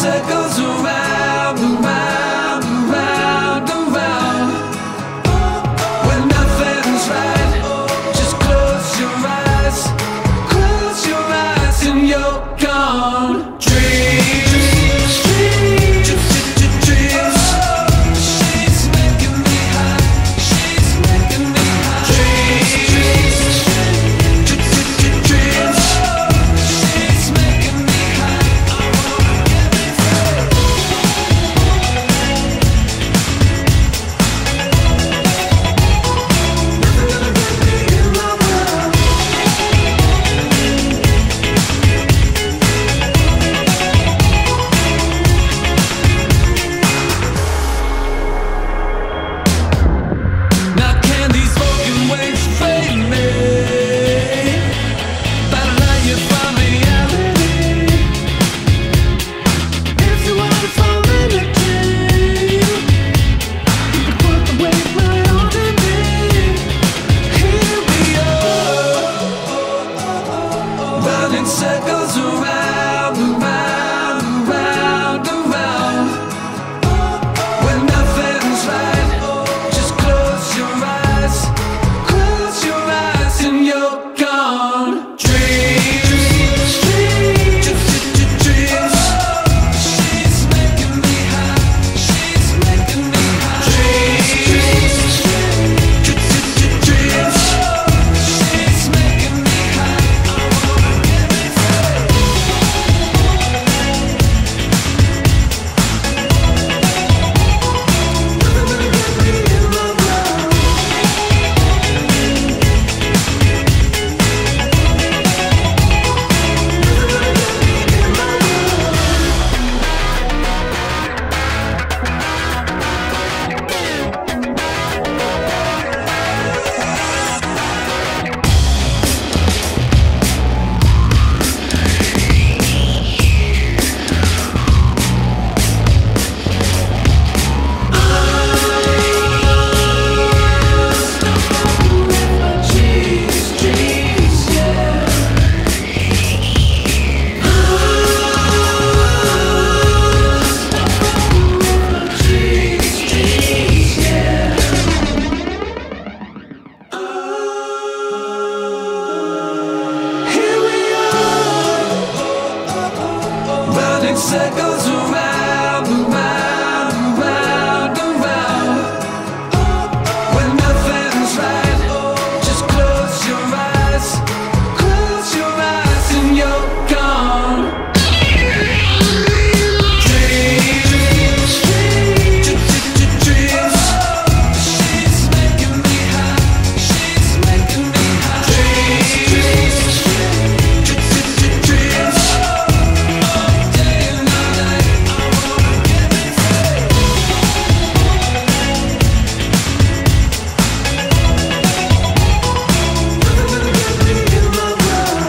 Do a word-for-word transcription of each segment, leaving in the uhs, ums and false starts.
circles around, around, around, around. When nothing's right, just close your eyes, close your eyes and you're gone. Dreams, dreams, dreams. She's making me high, she's making me high. Dreams, dreams, dreams. She's making me high. I wanna get me free. Nothing gonna get me in my world. Now can these broken waves fade me? Better let you find reality. If you wanna fall into dream, you can put the weight right onto me. Here we are, running circles around, around, around, around. When nothing's right, just close your eyes, close your eyes and you're gone. Dreams, dreams, dreams. She's making me high, she's making me high. Dreams, dreams, dreams. She's making me high. I wanna get me free. Nothing gonna get me in my world. Here we are, running circles around, around, around, around. When nothing's right, just close your eyes, close your eyes and you're gone. Dreams, dreams, dreams. She's making me high, she's making me high. Dreams, dreams, all day and all night. I wanna get me free. Nothing gonna get me in my world.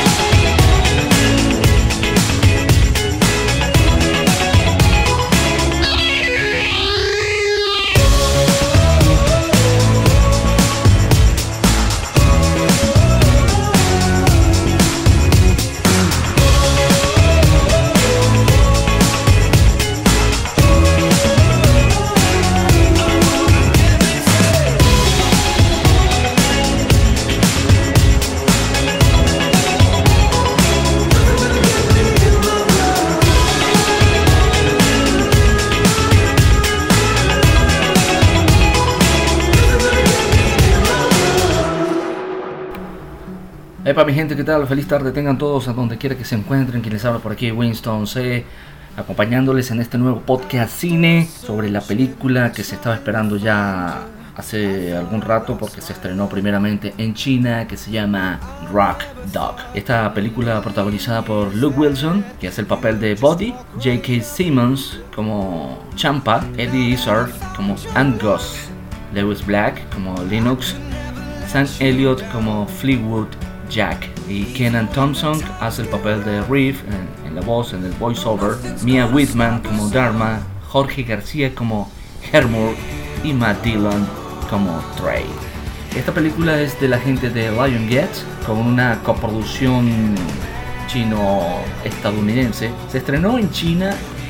Epa mi gente, ¿qué tal? Feliz tarde tengan todos a donde quiera que se encuentren. Quien les habla por aquí, Winston C, acompañándoles en este nuevo podcast cine sobre la película que se estaba esperando ya hace algún rato porque se estrenó primeramente en China, que se llama Rock Dog. Esta película protagonizada por Luke Wilson, que hace el papel de Buddy, J K. Simmons como Champa, Eddie Izzard como Angus, Lewis Black como Linux, Sam Elliott como Fleetwood Jack y Kenan Thompson hace el papel de Reeve en, en la voz, en el voiceover, Mia Whitman como Dharma, Jorge García como Hermur y Matt Dillon como Trey. Esta película es de la gente de Lionsgate con una coproducción chino-estadounidense. Se estrenó en China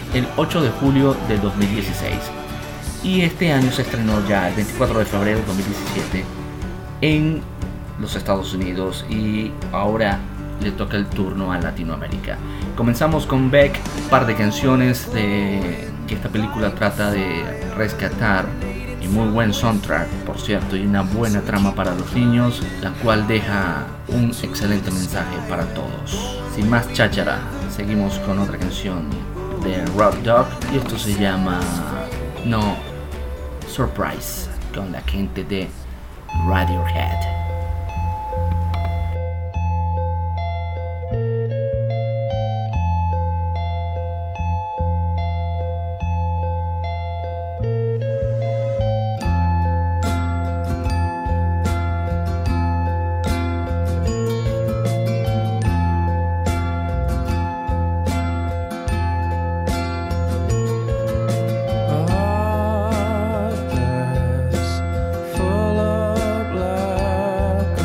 el ocho de julio del dos mil dieciséis. Y este año se estrenó ya el veinticuatro de febrero del dos mil diecisiete en los Estados Unidos y ahora le toca el turno a Latinoamérica. Comenzamos con Beck, un par de canciones de que esta película trata de rescatar, y muy buen soundtrack por cierto, y una buena trama para los niños, la cual deja un excelente mensaje para todos. Sin más cháchara, seguimos con otra canción de Rock Dog y esto se llama No Surprise, con la gente de Radiohead. Full of black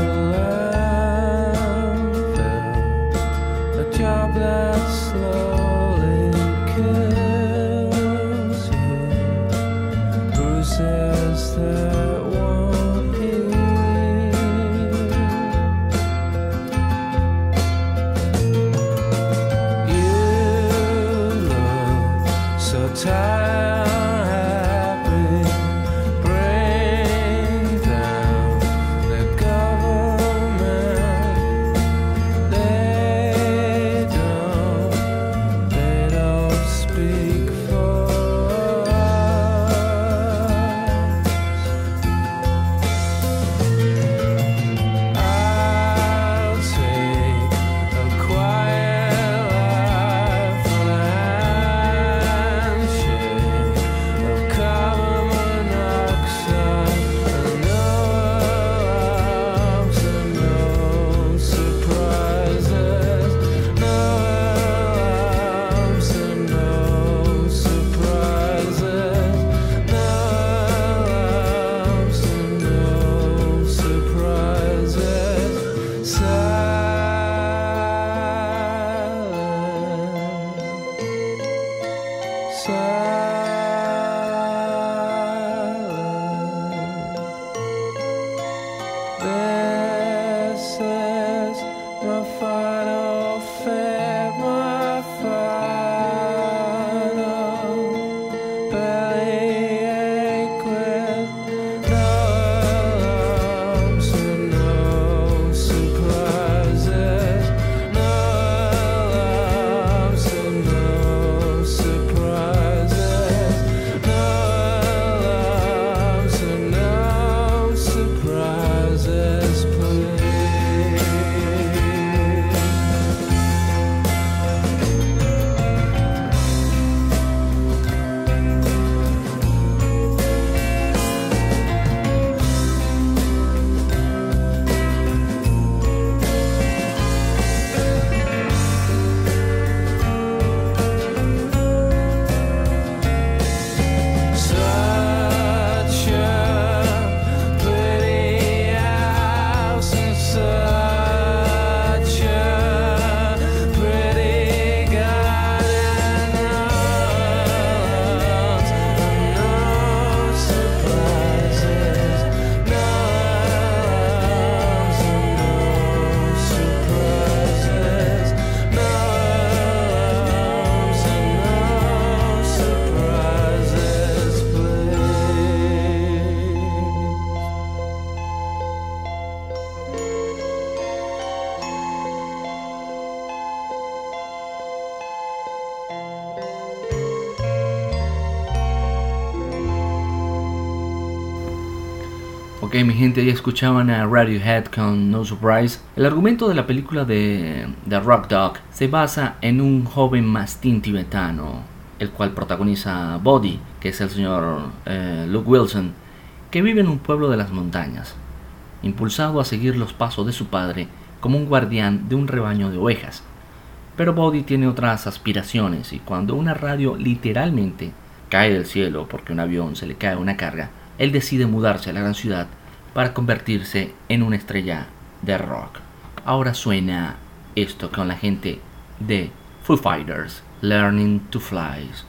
Ok, mi gente, ya escuchaban a Radiohead con No Surprise. El argumento de la película de, de Rock Dog se basa en un joven mastín tibetano, el cual protagoniza Bodhi, que es el señor eh, Luke Wilson, que vive en un pueblo de las montañas, impulsado a seguir los pasos de su padre como un guardián de un rebaño de ovejas. Pero Bodhi tiene otras aspiraciones y cuando una radio literalmente cae del cielo porque un avión se le cae una carga, él decide mudarse a la gran ciudad para convertirse en una estrella de rock. Ahora suena esto con la gente de Foo Fighters, Learning to Fly.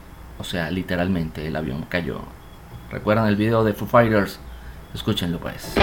O sea, literalmente el avión cayó. ¿Recuerdan el video de Foo Fighters? Escúchenlo pues.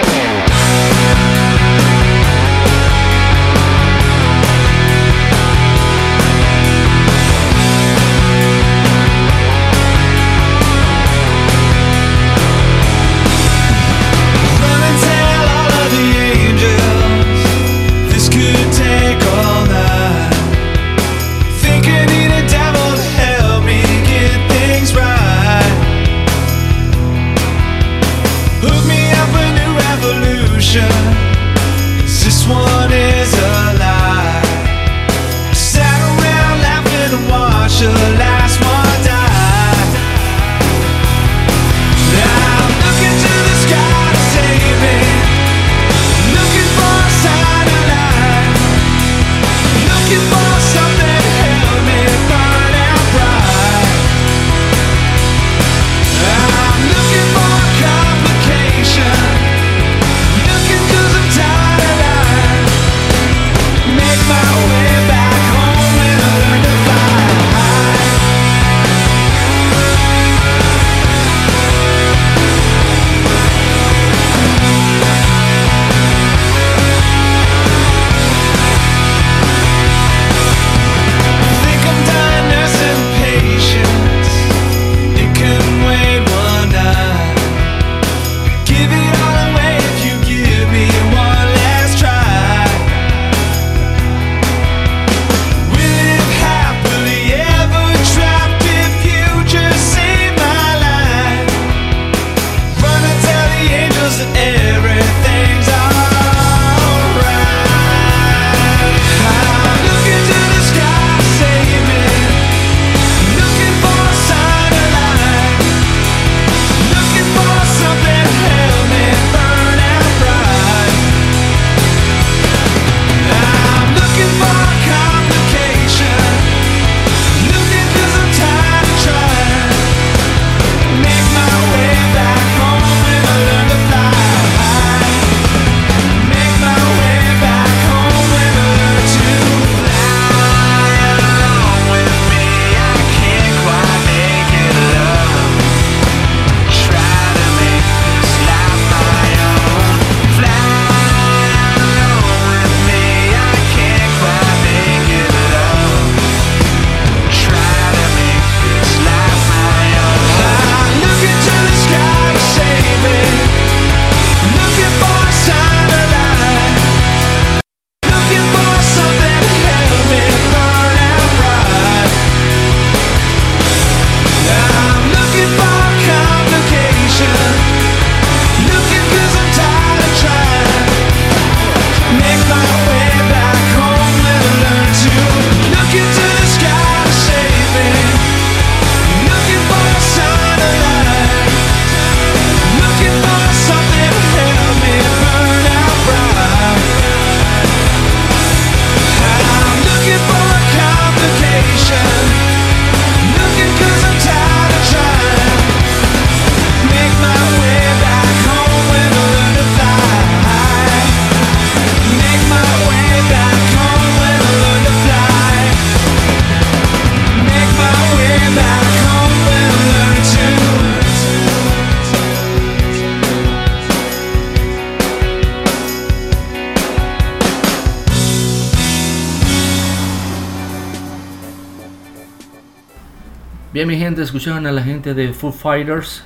Bien, mi gente, escucharon a la gente de Foo Fighters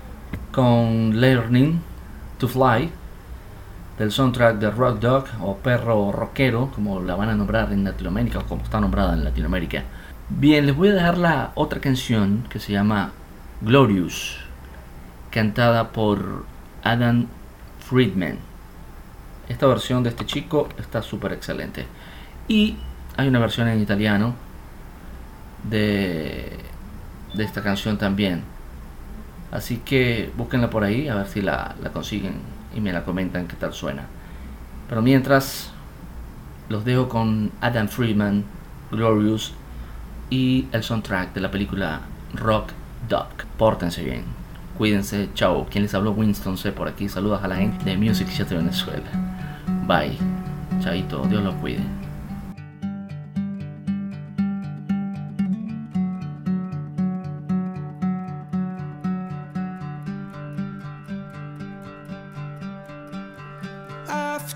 con Learning to Fly, del soundtrack de Rock Dog o Perro Rockero, como la van a nombrar en Latinoamérica o como está nombrada en Latinoamérica. Bien, les voy a dejar la otra canción que se llama Glorious, cantada por Adam Friedman. Esta versión de este chico está súper excelente. Y hay una versión en italiano de, de esta canción también. Así que búsquenla por ahí a ver si la, la consiguen y me la comentan qué tal suena. Pero mientras, los dejo con Adam Friedman, Glorious, y el soundtrack de la película Rock Dog. Pórtense bien, cuídense, chao. Quien les habló, Winston C. por aquí. Saludos a la gente de Music Chat de Venezuela. Bye, chaito, Dios los cuide.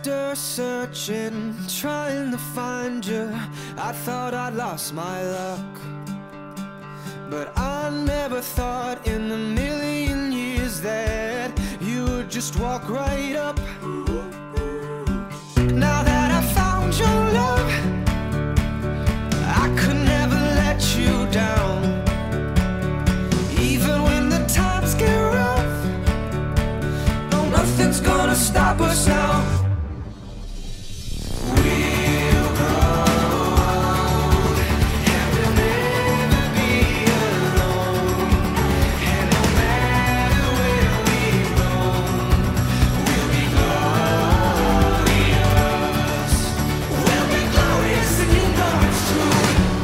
After searching, trying to find you, I thought I'd lost my luck. But I never thought in a million years that you would just walk right up. Now that I found your love, I could never let you down. Even when the times get rough, no, nothing's gonna stop us now. We'll grow old, and we'll never be alone. And no matter where we roam, we'll be glorious. We'll be glorious, and you know it's true.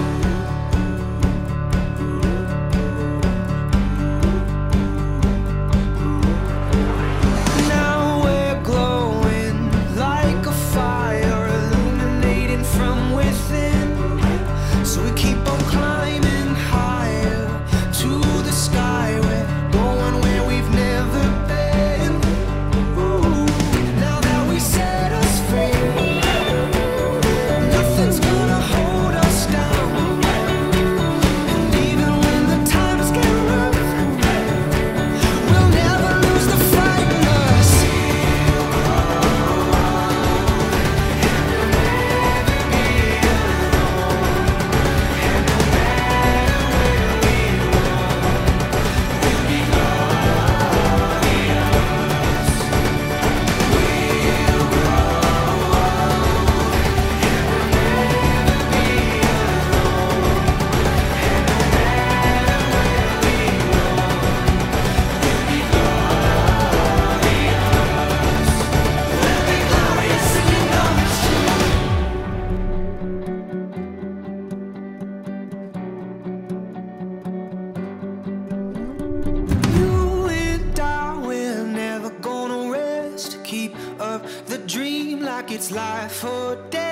Now we're glowing like a fire, illuminating from within. So we keep on climbing higher to the sky. We're going where we've never been. Ooh, now that we set us free, nothing's gonna hold us down. And even when the times get rough, we'll never lose the fight in us. You and I, we're never gonna rest. Keep up the dream like it's life or death.